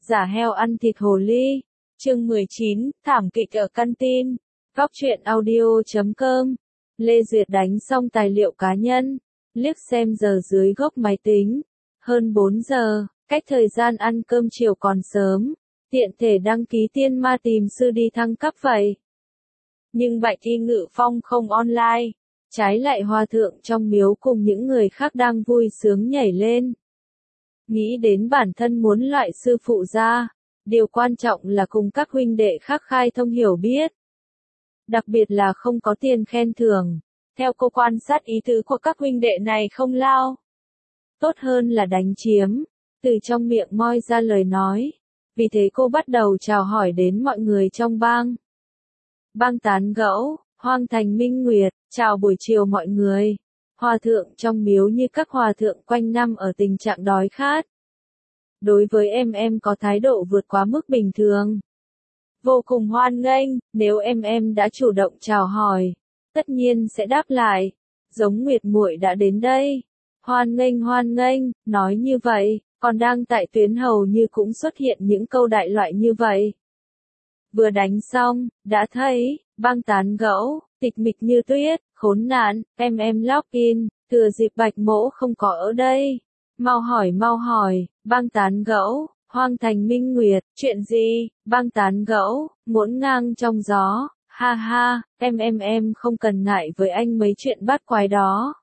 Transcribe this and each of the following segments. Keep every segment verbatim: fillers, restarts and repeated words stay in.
giả heo ăn thịt hồ ly. Chương mười chín, thảm kịch ở căn tin. Góc truyện audio chấm com. Lê Duyệt đánh xong tài liệu cá nhân, liếc xem giờ dưới góc máy tính. Hơn bốn giờ, cách thời gian ăn cơm chiều còn sớm, tiện thể đăng ký tiên ma tìm sư đi thăng cấp vậy. Nhưng Bạch Y Ngự Phong không online, trái lại hòa thượng trong miếu cùng những người khác đang vui sướng nhảy lên. Nghĩ đến bản thân muốn loại sư phụ ra, điều quan trọng là cùng các huynh đệ khác khai thông hiểu biết. Đặc biệt là không có tiền khen thưởng, theo cô quan sát ý tứ của các huynh đệ này không lao. Tốt hơn là đánh chiếm, từ trong miệng moi ra lời nói. Vì thế cô bắt đầu chào hỏi đến mọi người trong bang. Bang tán gẫu, Hoang Thành Minh Nguyệt, chào buổi chiều mọi người. Hòa thượng trong miếu như các hòa thượng quanh năm ở tình trạng đói khát. Đối với em em có thái độ vượt quá mức bình thường. Vô cùng hoan nghênh, nếu em em đã chủ động chào hỏi, tất nhiên sẽ đáp lại. Giống Nguyệt muội đã đến đây. Hoan nghênh hoan nghênh, nói như vậy, còn đang tại tuyến hầu như cũng xuất hiện những câu đại loại như vậy. Vừa đánh xong, đã thấy, bang tán gẫu, tịch mịch như tuyết, khốn nạn, em em login, thừa dịp Bạch Mỗ không có ở đây. Mau hỏi mau hỏi, bang tán gẫu, Hoang Thành Minh Nguyệt, chuyện gì, bang tán gẫu, ngổn ngang trong gió, ha ha, em em em không cần ngại với anh mấy chuyện bát quái đó.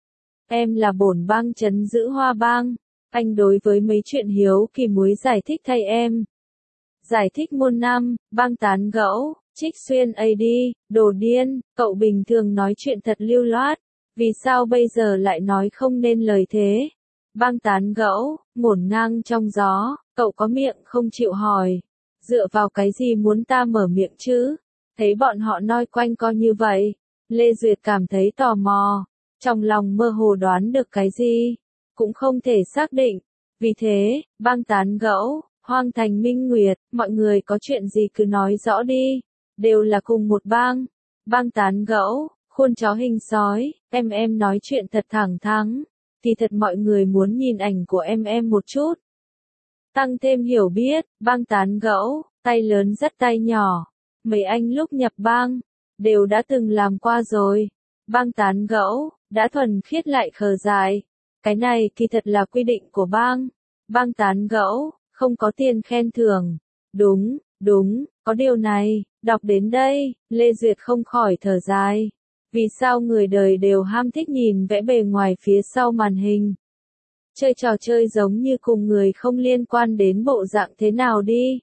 Em là bổn bang trấn giữ Hoa Bang, anh đối với mấy chuyện hiếu kỳ muối giải thích thay em. Giải thích muôn năm, bang tán gẫu, Trích Xuyên a đê, đồ điên, cậu bình thường nói chuyện thật lưu loát, vì sao bây giờ lại nói không nên lời thế? Bang tán gẫu, ngổn ngang trong gió, cậu có miệng không chịu hỏi. Dựa vào cái gì muốn ta mở miệng chứ? Thấy bọn họ nói quanh co như vậy, Lê Duyệt cảm thấy tò mò, trong lòng mơ hồ đoán được cái gì, cũng không thể xác định. Vì thế, bang tán gẫu, Hoang Thành Minh Nguyệt, mọi người có chuyện gì cứ nói rõ đi, đều là cùng một bang. Bang tán gẫu, khuôn chó hình sói, em em nói chuyện thật thẳng thắn, thì thật mọi người muốn nhìn ảnh của em em một chút. Tăng thêm hiểu biết, bang tán gẫu, tay lớn dắt tay nhỏ, mấy anh lúc nhập bang, đều đã từng làm qua rồi. Bang tán gẫu, đã thuần khiết lại khờ dại. Cái này kỳ thật là quy định của bang. Bang tán gẫu, không có tiền khen thưởng. Đúng, đúng, có điều này, đọc đến đây, Lê Duyệt không khỏi thở dài. Vì sao người đời đều ham thích nhìn vẽ bề ngoài phía sau màn hình? Chơi trò chơi giống như cùng người không liên quan đến bộ dạng thế nào đi.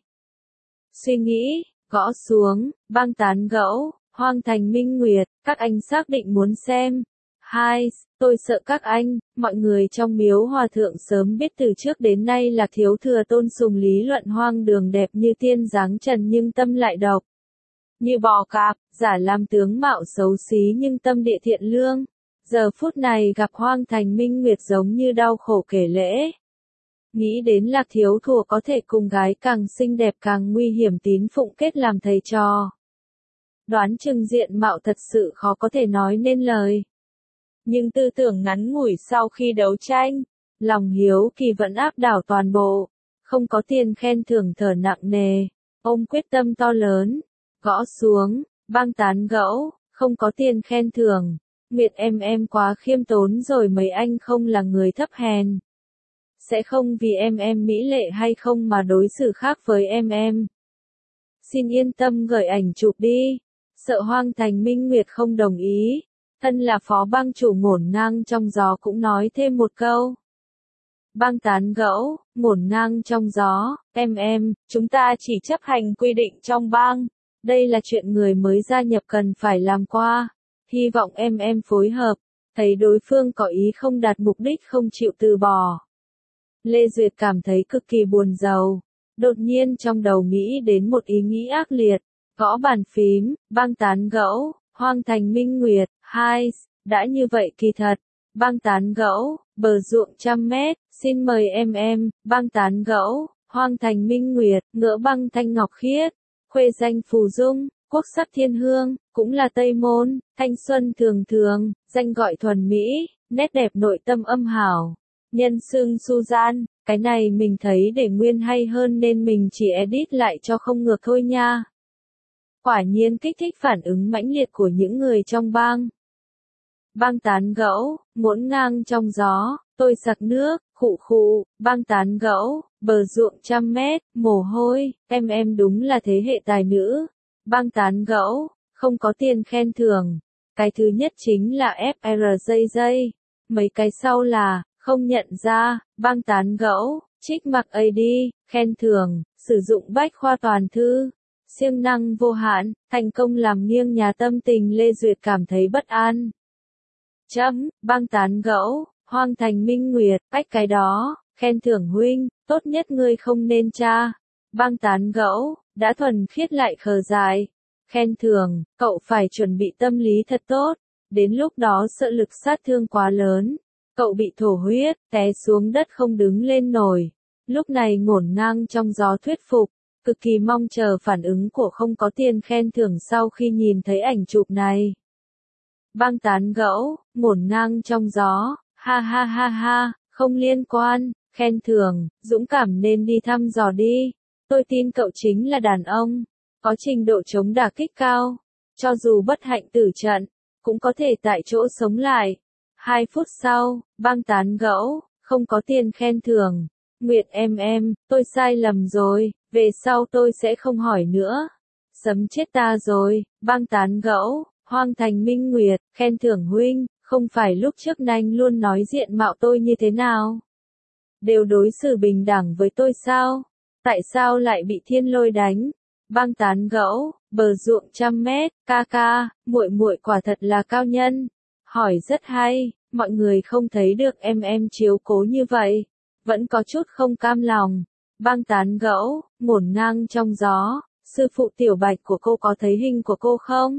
Suy nghĩ, gõ xuống, bang tán gẫu, Hoang Thành Minh Nguyệt, các anh xác định muốn xem. Hai, tôi sợ các anh, mọi người trong miếu hòa thượng sớm biết từ trước đến nay là thiếu thừa tôn sùng lý luận hoang đường đẹp như tiên dáng trần nhưng tâm lại độc. Như bò cạp, giả làm tướng mạo xấu xí nhưng tâm địa thiện lương. Giờ phút này gặp Hoang Thành Minh Nguyệt giống như đau khổ kể lễ. Nghĩ đến Lạc Thiếu Thùa có thể cùng gái càng xinh đẹp càng nguy hiểm tín phụng kết làm thầy trò. Đoán chừng diện mạo thật sự khó có thể nói nên lời. Nhưng tư tưởng ngắn ngủi sau khi đấu tranh, lòng hiếu kỳ vẫn áp đảo toàn bộ. Không có tiền khen thưởng thở nặng nề, ông quyết tâm to lớn. Gõ xuống, bang tán gẫu, không có tiền khen thưởng. Nguyệt em em quá khiêm tốn rồi mấy anh không là người thấp hèn. Sẽ không vì em em mỹ lệ hay không mà đối xử khác với em em. Xin yên tâm gửi ảnh chụp đi. Sợ Hoang Thành Minh Nguyệt không đồng ý. Thân là phó bang chủ ngổn ngang trong gió cũng nói thêm một câu. Bang tán gẫu, ngổn ngang trong gió, em em, chúng ta chỉ chấp hành quy định trong bang. Đây là chuyện người mới gia nhập cần phải làm qua. Hy vọng em em phối hợp, thấy đối phương có ý không đạt mục đích không chịu từ bỏ. Lê Duyệt cảm thấy cực kỳ buồn rầu, đột nhiên trong đầu nghĩ đến một ý nghĩ ác liệt, gõ bàn phím, bang tán gẫu, Hoang Thành Minh Nguyệt, hai, đã như vậy kỳ thật, bang tán gẫu, bờ ruộng trăm mét, xin mời em em, bang tán gẫu, Hoang Thành Minh Nguyệt, ngỡ băng thanh ngọc khiết, khuê danh phù dung. Quốc sắc thiên hương, cũng là Tây Môn, thanh xuân thường thường, danh gọi thuần mỹ, nét đẹp nội tâm âm hảo. Nhân xưng Susan, cái này mình thấy để nguyên hay hơn nên mình chỉ edit lại cho không ngược thôi nha. Quả nhiên kích thích phản ứng mãnh liệt của những người trong bang. Bang tán gẫu, muỗng ngang trong gió, tôi sặc nước, khụ khụ, bang tán gẫu, bờ ruộng trăm mét, mồ hôi, em em đúng là thế hệ tài nữ. Bang tán gẫu, không có tiền khen thưởng. Cái thứ nhất chính là ép rờ gi gi. Mấy cái sau là, không nhận ra, bang tán gẫu, trích mặc a đê, khen thưởng, sử dụng bách khoa toàn thư. Siêng năng vô hạn, thành công làm nghiêng nhà tâm tình Lê Duyệt cảm thấy bất an. Chấm, bang tán gẫu, Hoang Thành Minh Nguyệt, ách cái đó, khen thưởng huynh, tốt nhất ngươi không nên tra. Bang tán gẫu, đã thuần khiết lại khờ dại. Khen thưởng, cậu phải chuẩn bị tâm lý thật tốt, đến lúc đó sợ lực sát thương quá lớn. Cậu bị thổ huyết, té xuống đất không đứng lên nổi. Lúc này ngổn ngang trong gió thuyết phục, cực kỳ mong chờ phản ứng của không có tiền khen thưởng sau khi nhìn thấy ảnh chụp này. Bang tán gẫu, ngổn ngang trong gió, ha ha ha ha, không liên quan, khen thưởng, dũng cảm nên đi thăm dò đi. Tôi tin cậu chính là đàn ông, có trình độ chống đả kích cao, cho dù bất hạnh tử trận, cũng có thể tại chỗ sống lại. Hai phút sau, bang tán gẫu, không có tiền khen thưởng. Nguyệt em em, tôi sai lầm rồi, về sau tôi sẽ không hỏi nữa. Sấm chết ta rồi, bang tán gẫu, Hoang Thành Minh Nguyệt, khen thưởng huynh, không phải lúc trước nanh luôn nói diện mạo tôi như thế nào? Đều đối xử bình đẳng với tôi sao? Tại sao lại bị thiên lôi đánh? Bang tán gẫu, bờ ruộng trăm mét, ca ca, muội muội quả thật là cao nhân. Hỏi rất hay, mọi người không thấy được em em chiếu cố như vậy. Vẫn có chút không cam lòng. Bang tán gẫu, ngổn ngang trong gió, sư phụ Tiểu Bạch của cô có thấy hình của cô không?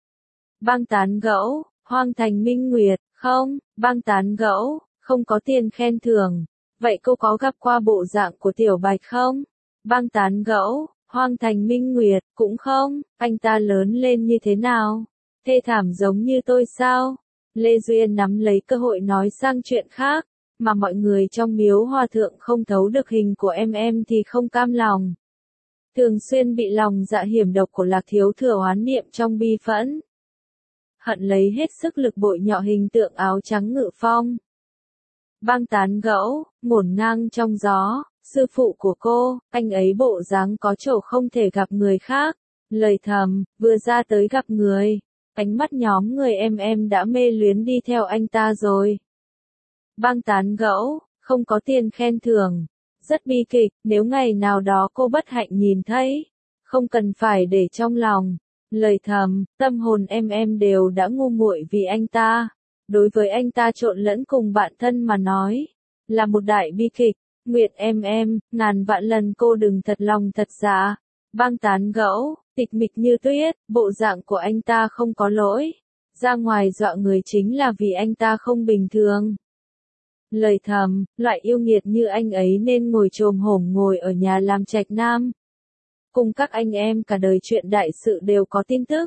Bang tán gẫu, Hoang Thành Minh Nguyệt, không, bang tán gẫu, không có tiền khen thưởng. Vậy cô có gặp qua bộ dạng của Tiểu Bạch không? Bang tán gẫu, Hoang Thành Minh Nguyệt, cũng không, anh ta lớn lên như thế nào? Thê thảm giống như tôi sao? Lê Duyên nắm lấy cơ hội nói sang chuyện khác, mà mọi người trong miếu hòa thượng không thấu được hình của em em thì không cam lòng. Thường xuyên bị lòng dạ hiểm độc của Lạc Thiếu Thừa oán niệm trong bi phẫn. Hận lấy hết sức lực bội nhọ hình tượng áo trắng Ngự Phong. Bang tán gẫu, ngổn ngang trong gió, sư phụ của cô, anh ấy bộ dáng có chỗ không thể gặp người khác. Lời thầm, vừa ra tới gặp người, ánh mắt nhóm người em em đã mê luyến đi theo anh ta rồi. Bang tán gẫu, không có tiền khen thưởng. Rất bi kịch, nếu ngày nào đó cô bất hạnh nhìn thấy, không cần phải để trong lòng. Lời thầm, tâm hồn em em đều đã ngu muội vì anh ta. Đối với anh ta trộn lẫn cùng bạn thân mà nói, là một đại bi kịch. Nguyệt em em, ngàn vạn lần cô đừng thật lòng thật dạ. Bang tán gẫu, tịch mịch như tuyết, bộ dạng của anh ta không có lỗi. Ra ngoài dọa người chính là vì anh ta không bình thường. Lời thầm, loại yêu nghiệt như anh ấy nên ngồi chồm hổm ngồi ở nhà làm trạch nam. Cùng các anh em cả đời chuyện đại sự đều có tin tức.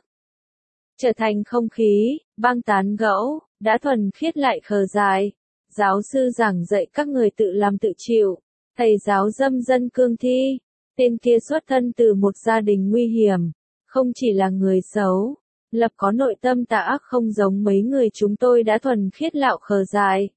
Trở thành không khí, bang tán gẫu, đã thuần khiết lại khờ dại. Giáo sư giảng dạy các người tự làm tự chịu. Thầy giáo dâm dân cương thi. Tên kia xuất thân từ một gia đình nguy hiểm. Không chỉ là người xấu. Lập có nội tâm tà ác không giống mấy người chúng tôi đã thuần khiết lạo khờ dại.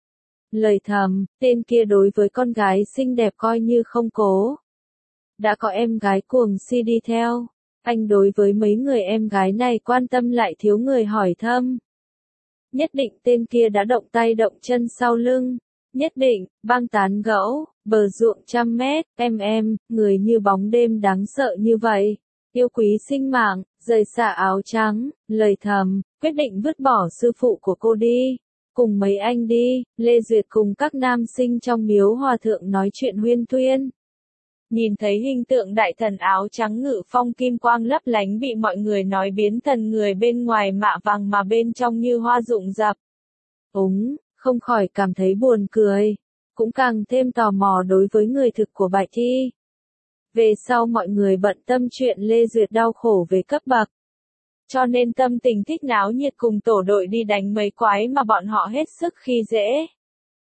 Lời thầm, tên kia đối với con gái xinh đẹp coi như không cố. Đã có em gái cuồng si đi theo. Anh đối với mấy người em gái này quan tâm lại thiếu người hỏi thăm. Nhất định tên kia đã động tay động chân sau lưng. Nhất định, bang tán gẫu, bờ ruộng trăm mét, em em, người như bóng đêm đáng sợ như vậy. Yêu quý sinh mạng, rời xả áo trắng, lời thầm, quyết định vứt bỏ sư phụ của cô đi. Cùng mấy anh đi, Lê Duyệt cùng các nam sinh trong miếu hòa thượng nói chuyện huyên thuyên. Nhìn thấy hình tượng đại thần áo trắng Ngự Phong kim quang lấp lánh bị mọi người nói biến thần người bên ngoài mạ vàng mà bên trong như hoa rụng rập. Úng, không khỏi cảm thấy buồn cười, cũng càng thêm tò mò đối với người thực của Bạch Thi. Về sau mọi người bận tâm chuyện Lê Duyệt đau khổ về cấp bậc. Cho nên tâm tình thích náo nhiệt cùng tổ đội đi đánh mấy quái mà bọn họ hết sức khi dễ.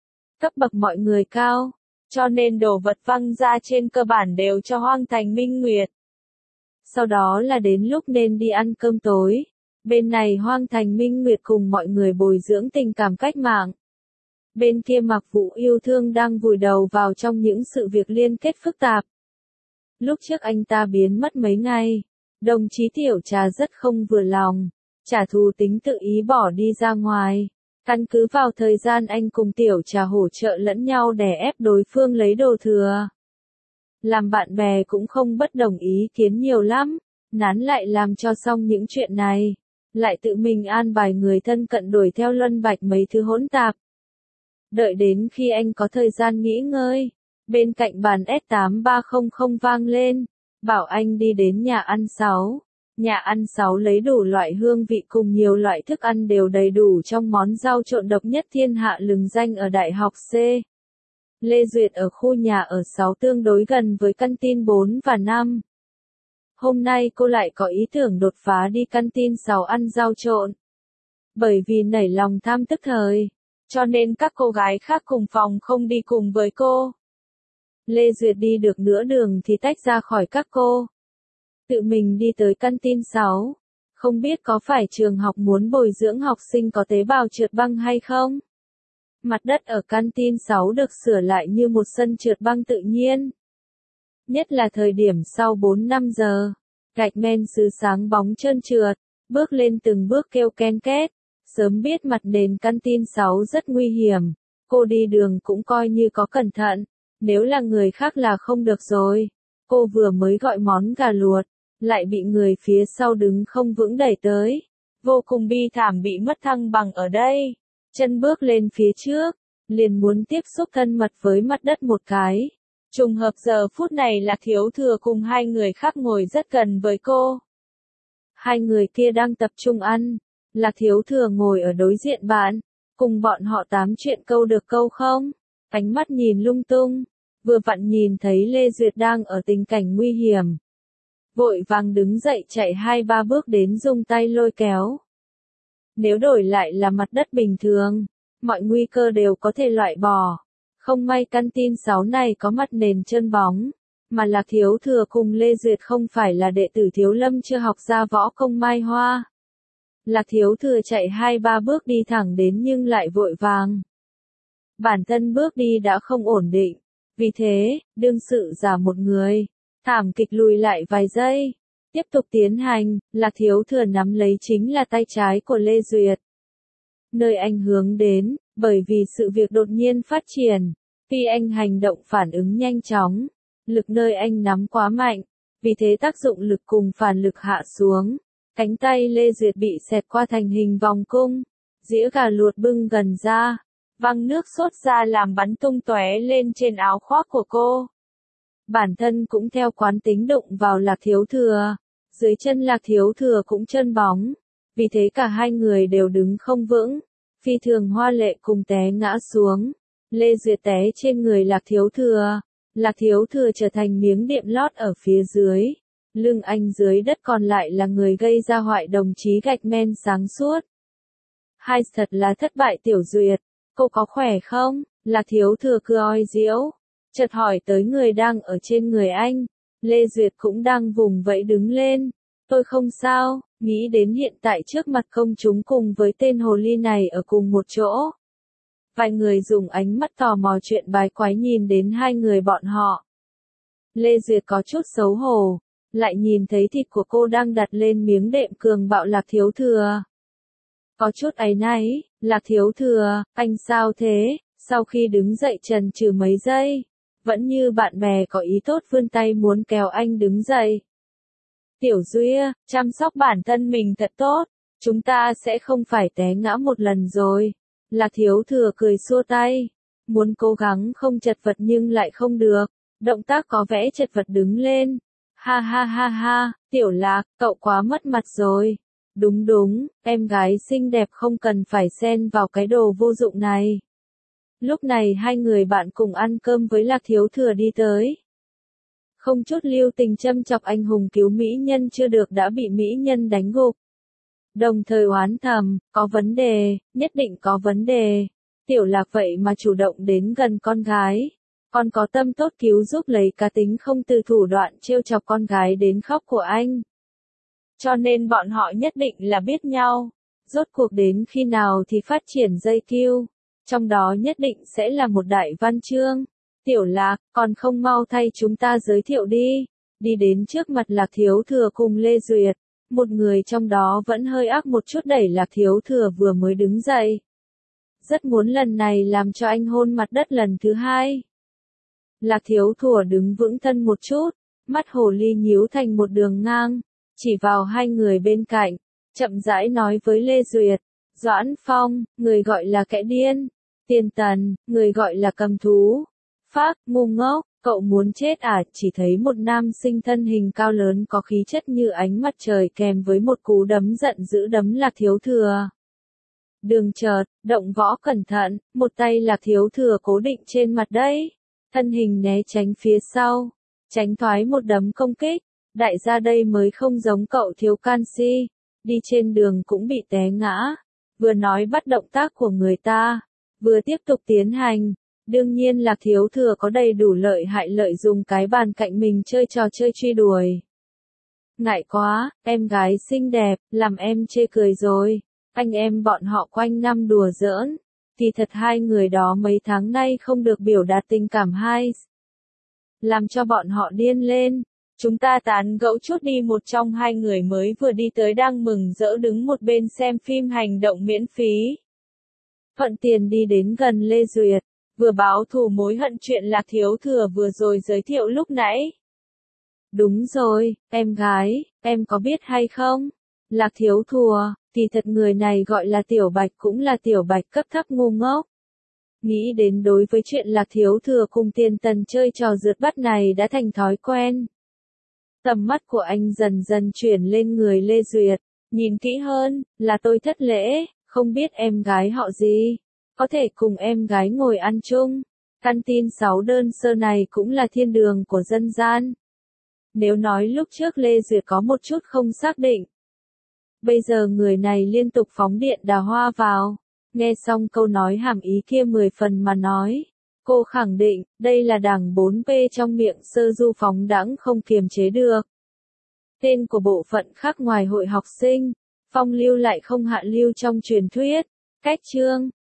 cấp bậc mọi người cao, cho nên đồ vật văng ra trên cơ bản đều cho Hoang Thành Minh Nguyệt. Sau đó là đến lúc nên đi ăn cơm tối. Bên này Hoang Thành Minh Nguyệt cùng mọi người bồi dưỡng tình cảm cách mạng. Bên kia Mạc Vũ yêu thương đang vùi đầu vào trong những sự việc liên kết phức tạp. Lúc trước anh ta biến mất mấy ngày, đồng chí Tiểu Trà rất không vừa lòng, trả thù tính tự ý bỏ đi ra ngoài. Căn cứ vào thời gian anh cùng Tiểu Trà hỗ trợ lẫn nhau đè ép đối phương lấy đồ thừa. Làm bạn bè cũng không bất đồng ý kiến nhiều lắm, nán lại làm cho xong những chuyện này, lại tự mình an bài người thân cận đuổi theo luân bạch mấy thứ hỗn tạp. Đợi đến khi anh có thời gian nghỉ ngơi, bên cạnh bàn S tám ba không không vang lên, bảo anh đi đến nhà ăn sáu. Nhà ăn sáu lấy đủ loại hương vị cùng nhiều loại thức ăn đều đầy đủ trong món rau trộn độc nhất thiên hạ lừng danh ở Đại học C. Lê Duyệt ở khu nhà ở sáu tương đối gần với căn tin bốn và năm. Hôm nay cô lại có ý tưởng đột phá đi căn tin sáu ăn rau trộn. Bởi vì nảy lòng tham tức thời, cho nên các cô gái khác cùng phòng không đi cùng với cô. Lê Duyệt đi được nửa đường thì tách ra khỏi các cô. Tự mình đi tới căn tin sáu. Không biết có phải trường học muốn bồi dưỡng học sinh có tế bào trượt băng hay không? Mặt đất ở căn tin sáu được sửa lại như một sân trượt băng tự nhiên. Nhất là thời điểm sau bốn năm giờ, gạch men sứ sáng bóng trơn trượt, bước lên từng bước kêu ken két. Sớm biết mặt nền căn tin sáu rất nguy hiểm, cô đi đường cũng coi như có cẩn thận, nếu là người khác là không được rồi. Cô vừa mới gọi món gà luộc, lại bị người phía sau đứng không vững đẩy tới. Vô cùng bi thảm bị mất thăng bằng ở đây. Chân bước lên phía trước, liền muốn tiếp xúc thân mật với mặt đất một cái. Trùng hợp giờ phút này là Thiếu Thừa cùng hai người khác ngồi rất gần với cô. Hai người kia đang tập trung ăn, là Thiếu Thừa ngồi ở đối diện bạn, cùng bọn họ tám chuyện câu được câu không. Ánh mắt nhìn lung tung, vừa vặn nhìn thấy Lê Duyệt đang ở tình cảnh nguy hiểm. Vội vàng đứng dậy chạy hai ba bước đến dùng tay lôi kéo. Nếu đổi lại là mặt đất bình thường, mọi nguy cơ đều có thể loại bỏ. Không may căn tin sáu này có mặt nền trơn bóng, mà là Thiếu Thừa cùng Lê Duyệt không phải là đệ tử Thiếu Lâm chưa học ra võ công Mai Hoa. Lạc Thiếu Thừa chạy hai ba bước đi thẳng đến nhưng lại vội vàng. Bản thân bước đi đã không ổn định, vì thế, đương sự giả một người, thảm kịch lùi lại vài giây. Tiếp tục tiến hành, Lạc Thiếu Thừa nắm lấy chính là tay trái của Lê Duyệt. Nơi anh hướng đến, bởi vì sự việc đột nhiên phát triển, khi anh hành động phản ứng nhanh chóng, lực nơi anh nắm quá mạnh, vì thế tác dụng lực cùng phản lực hạ xuống. Cánh tay Lê Duyệt bị xẹt qua thành hình vòng cung, dĩa gà luộc bưng gần ra, văng nước sốt ra làm bắn tung tóe lên trên áo khoác của cô. Bản thân cũng theo quán tính đụng vào Lạc Thiếu Thừa, dưới chân Lạc Thiếu Thừa cũng chân bóng, vì thế cả hai người đều đứng không vững, phi thường hoa lệ cùng té ngã xuống. Lê Duyệt té trên người Lạc Thiếu Thừa, Lạc Thiếu Thừa trở thành miếng đệm lót ở phía dưới. Lưng anh dưới đất còn lại là người gây ra hoại đồng chí gạch men sáng suốt. Hai thật là thất bại Tiểu Duyệt, cô có khỏe không? Lạc Thiếu Thừa cười diễu, chợt hỏi tới người đang ở trên người anh. Lê Duyệt cũng đang vùng vẫy đứng lên. Tôi không sao, nghĩ đến hiện tại trước mặt công chúng cùng với tên hồ ly này ở cùng một chỗ. Vài người dùng ánh mắt tò mò chuyện bái quái nhìn đến hai người bọn họ. Lê Duyệt có chút xấu hổ, lại nhìn thấy thịt của cô đang đặt lên miếng đệm cường bạo Lạc Thiếu Thừa. Có chút áy náy, Lạc Thiếu Thừa, anh sao thế? Sau khi đứng dậy chần chừ mấy giây, vẫn như bạn bè có ý tốt vươn tay muốn kéo anh đứng dậy. Tiểu Duya, chăm sóc bản thân mình thật tốt, chúng ta sẽ không phải té ngã một lần rồi. Lạc Thiếu Thừa cười xua tay, muốn cố gắng không chật vật nhưng lại không được, động tác có vẻ chật vật đứng lên. Ha ha ha ha, Tiểu Lạc, cậu quá mất mặt rồi. Đúng đúng, em gái xinh đẹp không cần phải xen vào cái đồ vô dụng này. Lúc này hai người bạn cùng ăn cơm với Lạc Thiếu Thừa đi tới. Không chút lưu tình châm chọc anh hùng cứu mỹ nhân chưa được đã bị mỹ nhân đánh gục. Đồng thời oán thầm, có vấn đề, nhất định có vấn đề. Tiểu Lạc vậy mà chủ động đến gần con gái, còn có tâm tốt cứu giúp lấy cá tính không từ thủ đoạn trêu chọc con gái đến khóc của anh. Cho nên bọn họ nhất định là biết nhau. Rốt cuộc đến khi nào thì phát triển dây cưu, trong đó nhất định sẽ là một đại văn chương. Tiểu Lạc, còn không mau thay chúng ta giới thiệu đi. Đi đến trước mặt Lạc Thiếu Thừa cùng Lê Duyệt, một người trong đó vẫn hơi ác một chút đẩy Lạc Thiếu Thừa vừa mới đứng dậy. Rất muốn lần này làm cho anh hôn mặt đất lần thứ hai. Lạc Thiếu Thừa đứng vững thân một chút, mắt hồ ly nhíu thành một đường ngang, chỉ vào hai người bên cạnh, chậm rãi nói với Lê Duyệt, Doãn Phong, người gọi là kẻ điên, Tiền Tần, người gọi là cầm thú, Phác, ngu ngốc, cậu muốn chết à? Chỉ thấy một nam sinh thân hình cao lớn có khí chất như ánh mặt trời kèm với một cú đấm giận dữ đấm Lạc Thiếu Thừa. Đường chợt, động võ cẩn thận, một tay Lạc Thiếu Thừa cố định trên mặt đấy, thân hình né tránh phía sau, tránh thoái một đấm công kích. Đại gia đây mới không giống cậu thiếu canxi, đi trên đường cũng bị té ngã, vừa nói bắt động tác của người ta, vừa tiếp tục tiến hành. Đương nhiên Lạc Thiếu Thừa có đầy đủ lợi hại lợi dụng cái bàn cạnh mình chơi trò chơi truy đuổi. Ngại quá, em gái xinh đẹp, làm em chê cười rồi. Anh em bọn họ quanh năm đùa giỡn, thì thật hai người đó mấy tháng nay không được biểu đạt tình cảm hay. Làm cho bọn họ điên lên. Chúng ta tán gẫu chút đi. Một trong hai người mới vừa đi tới đang mừng rỡ đứng một bên xem phim hành động miễn phí. Thuận tiền đi đến gần Lê Duyệt, vừa báo thù mối hận chuyện Lạc Thiếu Thừa vừa rồi giới thiệu lúc nãy. Đúng rồi, em gái, em có biết hay không? Lạc Thiếu Thừa, thì thật người này gọi là Tiểu Bạch cũng là Tiểu Bạch cấp thấp ngu ngốc. Nghĩ đến đối với chuyện Lạc Thiếu Thừa cùng Tiền Tần chơi trò rượt bắt này đã thành thói quen. Tầm mắt của anh dần dần chuyển lên người Lê Duyệt, nhìn kỹ hơn, là tôi thất lễ, không biết em gái họ gì, có thể cùng em gái ngồi ăn chung. Căn tin sáu đơn sơ này cũng là thiên đường của dân gian. Nếu nói lúc trước Lê Duyệt có một chút không xác định, bây giờ người này liên tục phóng điện đào hoa vào. Nghe xong câu nói hàm ý kia mười phần mà nói, cô khẳng định, đây là đảng bốn P trong miệng sơ du phóng đãng không kiềm chế được. Tên của bộ phận khác ngoài hội học sinh, phong lưu lại không hạ lưu trong truyền thuyết. Cách chương